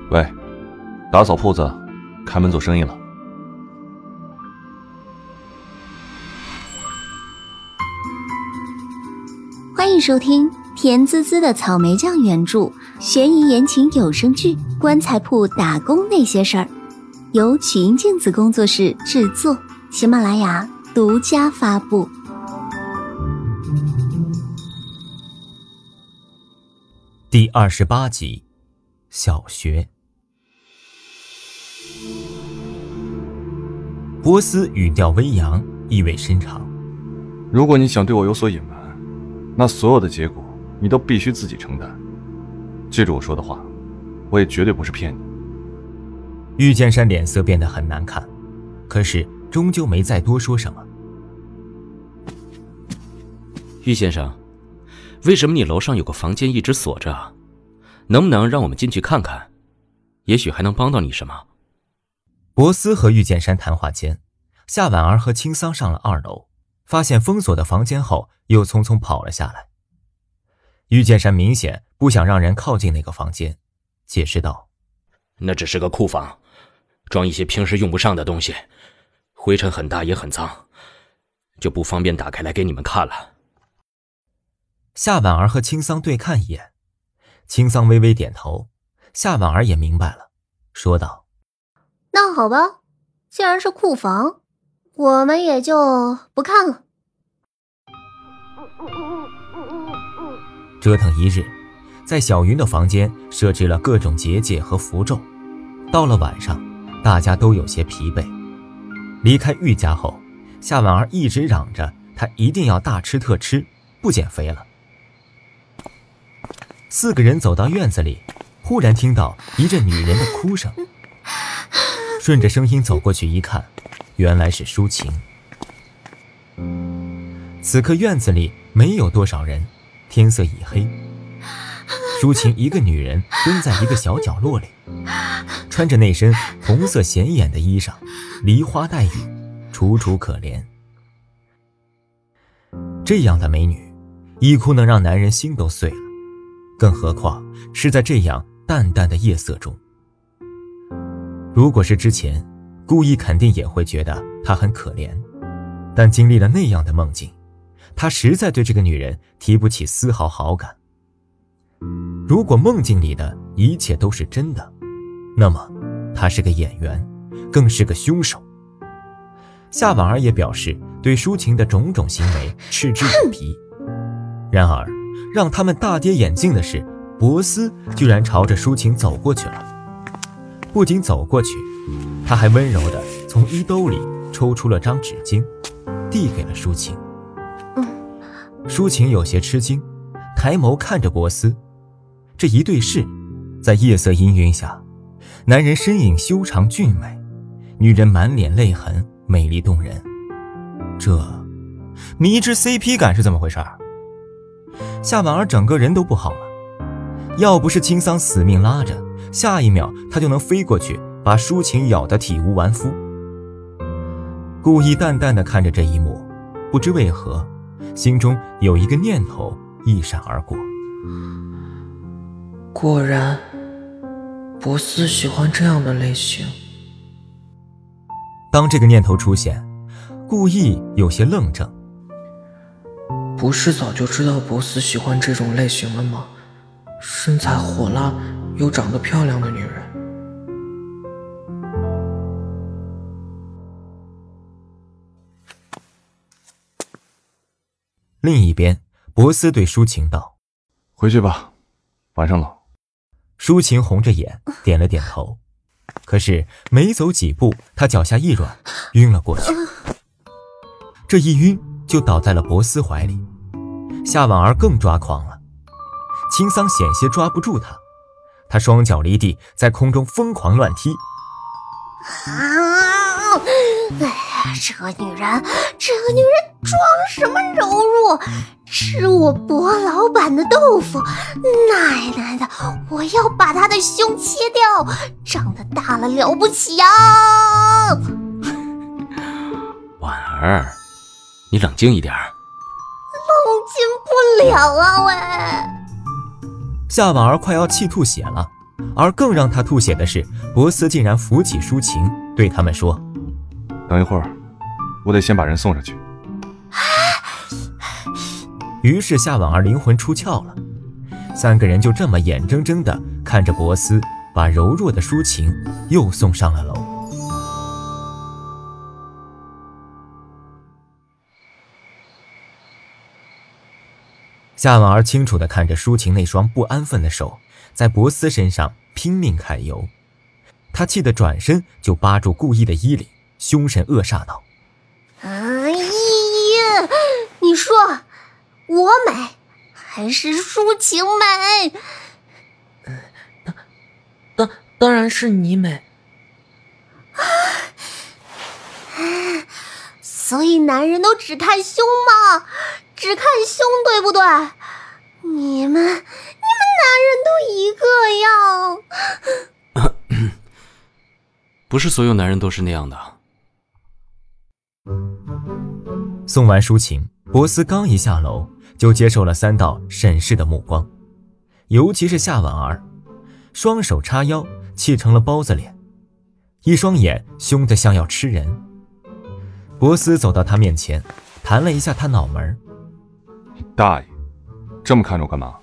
喂，打扫铺子，开门做生意了。 欢迎收听甜滋滋的草莓酱原著悬疑言情有声剧《棺材铺打工那些事儿》，由曲音镜子工作室制作，喜马拉雅独家发布。 第28集，小学。波斯语调微扬，意味深长。 如果你想对我有所隐瞒，那所有的结果你都必须自己承担。记住我说的话，我也绝对不是骗你。 玉剑山脸色变得很难看，可是终究没再多说什么。 玉先生，为什么你楼上有个房间一直锁着啊？能不能让我们进去看看？也许还能帮到你什么。 博斯和玉剑山谈话间，夏婉儿和青桑上了2楼，发现封锁的房间后，又匆匆跑了下来。玉剑山明显不想让人靠近那个房间，解释道：“ 那只是个库房，装一些平时用不上的东西，灰尘很大也很脏，就不方便打开来给你们看了。” 夏婉儿和青桑对看一眼，青桑微微点头，夏婉儿也明白了，说道：“ 那好吧，既然是库房，我们也就不看了。” 折腾一日，在小云的房间设置了各种结界和符咒。到了晚上，大家都有些疲惫。离开玉家后，夏婉儿一直嚷着她一定要大吃特吃，不减肥了。4个人走到院子里，忽然听到一阵女人的哭声。顺着声音走过去一看，原来是舒晴。此刻院子里没有多少人，天色已黑。舒晴一个女人蹲在一个小角落里，穿着那身红色显眼的衣裳，梨花带雨，楚楚可怜。这样的美女，一哭能让男人心都碎了，更何况是在这样淡淡的夜色中。如果是之前，顾意肯定也会觉得她很可怜，但经历了那样的梦境，他实在对这个女人提不起丝毫好感。如果梦境里的一切都是真的，那么他是个演员，更是个凶手。夏婉儿也表示对舒晴的种种行为嗤之以鼻。然而让他们大跌眼镜的是，博斯居然朝着舒晴走过去了。不仅走过去，他还温柔地从衣兜里抽出了张纸巾，递给了舒晴。舒晴有些吃惊，抬眸看着博斯。这一对视，在夜色氤氲下，男人身影修长俊美，女人满脸泪痕，美丽动人。这迷之 CP 感是怎么回事？夏婉儿整个人都不好了，要不是青桑死命拉着，下一秒她就能飞过去把舒晴咬得体无完肤。顾意淡淡地看着这一幕，不知为何心中有一个念头一闪而过。 果然，博斯喜欢这样的类型。 当这个念头出现，顾意有些愣怔。 不是早就知道博斯喜欢这种类型了吗？身材火辣又长得漂亮的女人。 另一边，博斯对舒晴道：“ 回去吧，晚上了。” 舒晴红着眼点了点头，可是没走几步，她脚下一软，晕了过去。这一晕就倒在了博斯怀里。夏婉儿更抓狂了，青桑险些抓不住她，她双脚离地，在空中疯狂乱踢。 这个女人装什么柔弱，吃我薄老板的豆腐，奶奶的，我要把她的胸切掉，长得大了了不起呀！ 婉儿，你冷静一点。 冷静不了啊喂！ 夏婉儿快要气吐血了， 而更让他吐血的是，博斯竟然扶起抒情，对他们说： 等一会儿，我得先把人送上去。 于是夏婉儿灵魂出窍了，三个人就这么眼睁睁地看着博斯把柔弱的抒情又送上了楼。夏婉儿清楚地看着抒情那双不安分的手在博斯身上拼命揩油，她气得转身就扒住顾意的衣领，凶神恶煞道： 哎呀，你说我美还是抒情美？ 当然是你美。 所以男人都只看胸吗？只看胸对不对？你们男人都一个样。 不是所有男人都是那样的。 送完抒情，博斯刚一下楼就接受了三道审视的目光，尤其是夏婉儿，双手叉腰，气成了包子脸，一双眼凶得像要吃人。博斯走到他面前，弹了一下他脑门。 大爷，这么看着我干嘛？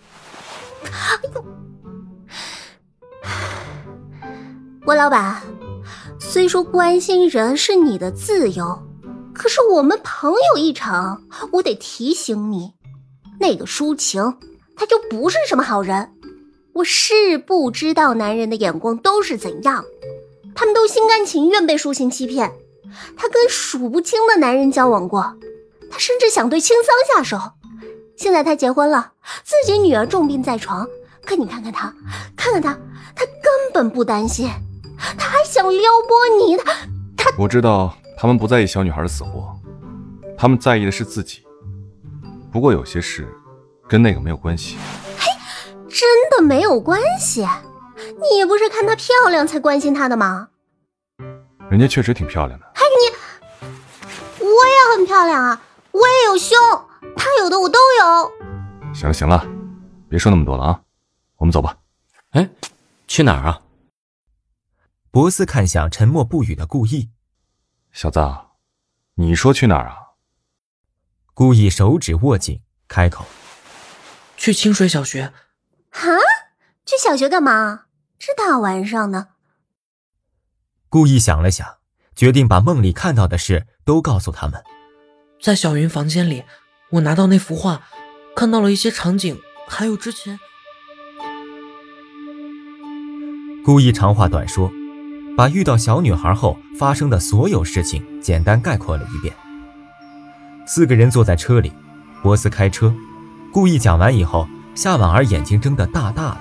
郭老板，虽说关心人是你的自由，可是我们朋友一场，我得提醒你，那个抒情他就不是什么好人。我是不知道男人的眼光都是怎样，他们都心甘情愿被抒情欺骗。他跟数不清的男人交往过，他甚至想对青桑下手。现在他结婚了，自己女儿重病在床，可你看看他，他根本不担心，他还想撩拨你，他我知道他们不在意小女孩的死活，他们在意的是自己。不过有些事跟那个没有关系。 嘿，真的没有关系？你不是看她漂亮才关心她的吗？ 人家确实挺漂亮的。 我也很漂亮啊，我也有胸，她有的我都有。 行了，别说那么多了啊，我们走吧。 哎，去哪儿啊？ 博斯看向沉默不语的顾意。 小子，你说去哪儿啊？ 顾意手指握紧，开口： 去清水小学。 哈？去小学干嘛？这大晚上的。 顾意想了想，决定把梦里看到的事都告诉他们。 在小云房间里，我拿到那幅画，看到了一些场景，还有之前…… 顾意长话短说，把遇到小女孩后发生的所有事情简单概括了一遍。四个人坐在车里，博斯开车。顾意讲完以后，夏婉儿眼睛睁得大大的。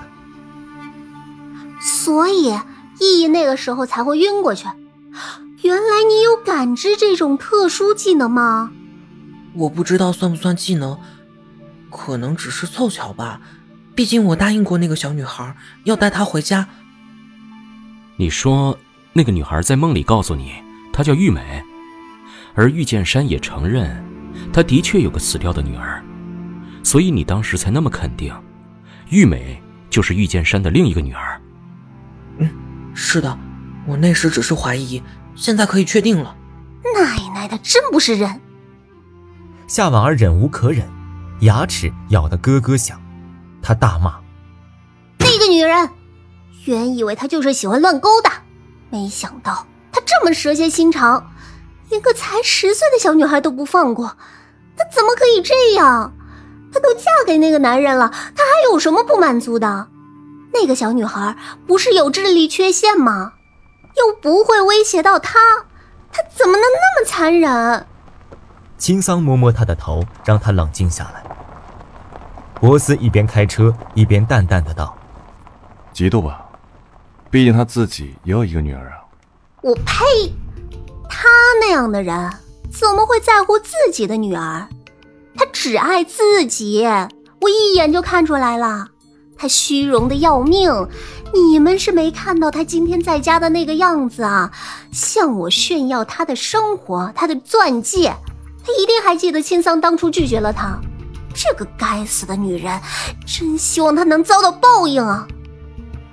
所以意义那个时候才会晕过去。原来你有感知这种特殊技能吗？ 我不知道算不算技能，可能只是凑巧吧。毕竟我答应过那个小女孩，要带她回家。 你说那个女孩在梦里告诉你她叫玉美，而玉剑山也承认她的确有个死掉的女儿，所以你当时才那么肯定玉美就是玉剑山的另一个女儿。 是的，我那时只是怀疑，现在可以确定了。 奶奶的，真不是人！ 夏婉儿忍无可忍，牙齿咬得咯咯响，她大骂： 那个女人，原以为她就是喜欢乱勾搭，没想到她这么蛇蝎心肠，连个才10岁的小女孩都不放过。她怎么可以这样？她都嫁给那个男人了，她还有什么不满足的？那个小女孩不是有智力缺陷吗？又不会威胁到她，她怎么能那么残忍？ 青桑摸摸他的头，让他冷静下来。博斯一边开车一边淡淡的道： 嫉妒吧，毕竟他自己也有一个女儿啊。 我呸！他那样的人怎么会在乎自己的女儿？他只爱自己，我一眼就看出来了。他虚荣的要命，你们是没看到他今天在家的那个样子啊，向我炫耀他的生活，他的钻戒。他一定还记得青桑当初拒绝了他，这个该死的女人，真希望她能遭到报应啊！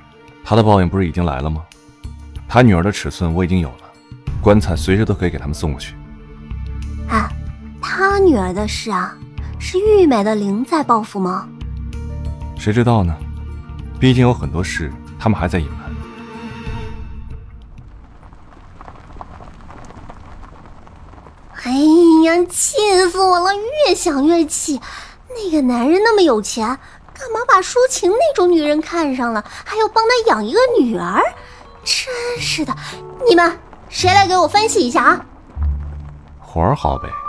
他的报应不是已经来了吗？他女儿的尺寸我已经有了，棺材随时都可以给他们送过去。 啊，他女儿的事啊，是玉美的灵在报复吗？ 谁知道呢？毕竟有很多事他们还在隐瞒。 哎呀，气死我了！越想越气，那个男人那么有钱，干嘛把舒晴那种女人看上了，还要帮他养一个女儿？真是的！你们谁来给我分析一下啊？ 活儿好呗。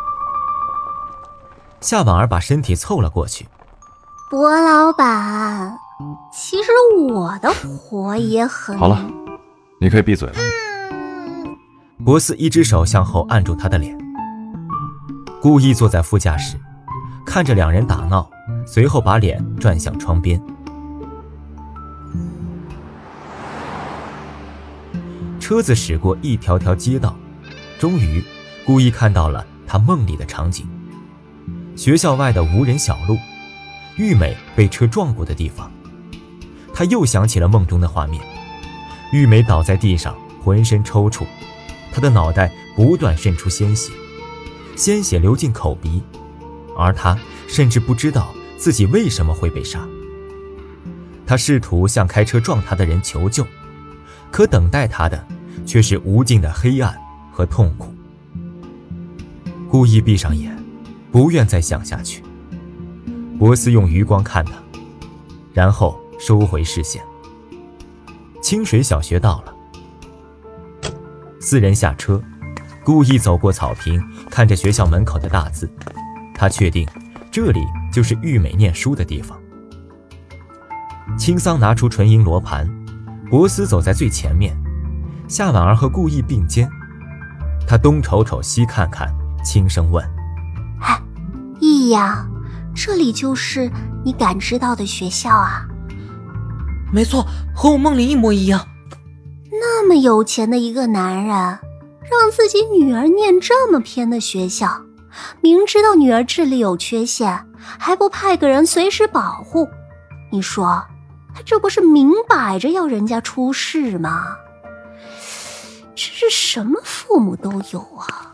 夏婉儿把身体凑了过去。 薄老板，其实我的活也很…… 好了，你可以闭嘴了。 博斯一只手向后按住他的脸，故意坐在副驾驶，看着两人打闹，随后把脸转向窗边。车子驶过一条条街道，终于故意看到了他梦里的场景：学校外的无人小路，玉美被车撞过的地方。他又想起了梦中的画面，玉美倒在地上，浑身抽搐，她的脑袋不断渗出鲜血，鲜血流进口鼻，而他甚至不知道自己为什么会被杀。他试图向开车撞他的人求救，可等待他的却是无尽的黑暗和痛苦。故意闭上眼，不愿再想下去。博斯用余光看他，然后收回视线。清水小学到了，四人下车，故意走过草坪，看着学校门口的大字，他确定这里就是玉美念书的地方。青桑拿出纯银罗盘，博斯走在最前面，夏婉儿和故意并肩。他东瞅瞅西看看，轻声问： 哎，易呀，这里就是你感知到的学校啊？ 没错，和我梦里一模一样。 那么有钱的一个男人，让自己女儿念这么偏的学校，明知道女儿智力有缺陷，还不派个人随时保护，你说他这不是明摆着要人家出事吗？这是什么父母都有啊。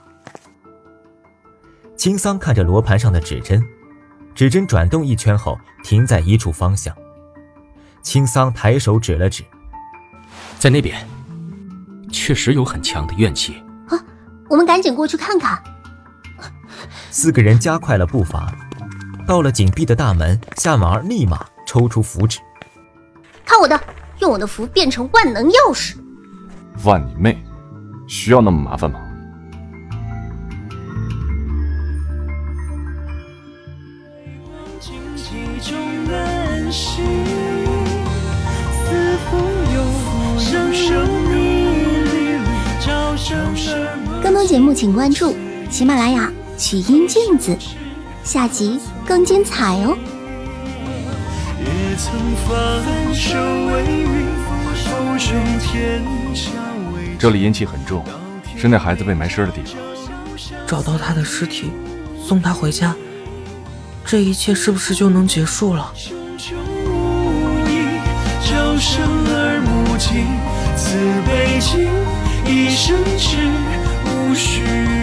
青桑看着罗盘上的指针，指针转动一圈后停在一处方向。青桑抬手指了指， 在那边确实有很强的怨气啊，我们赶紧过去看看。 四个人加快了步伐，到了紧闭的大门，夏婉儿立马抽出符纸。 看我的，用我的符变成万能钥匙。 万你妹，需要那么麻烦吗？ 更多节目请关注喜马拉雅曲音镜子，下集更精彩哦。 这里阴气很重，是那孩子被埋尸的地方。 找到他的尸体，送他回家，这一切是不是就能结束了？生而不尽，自北京一生只无需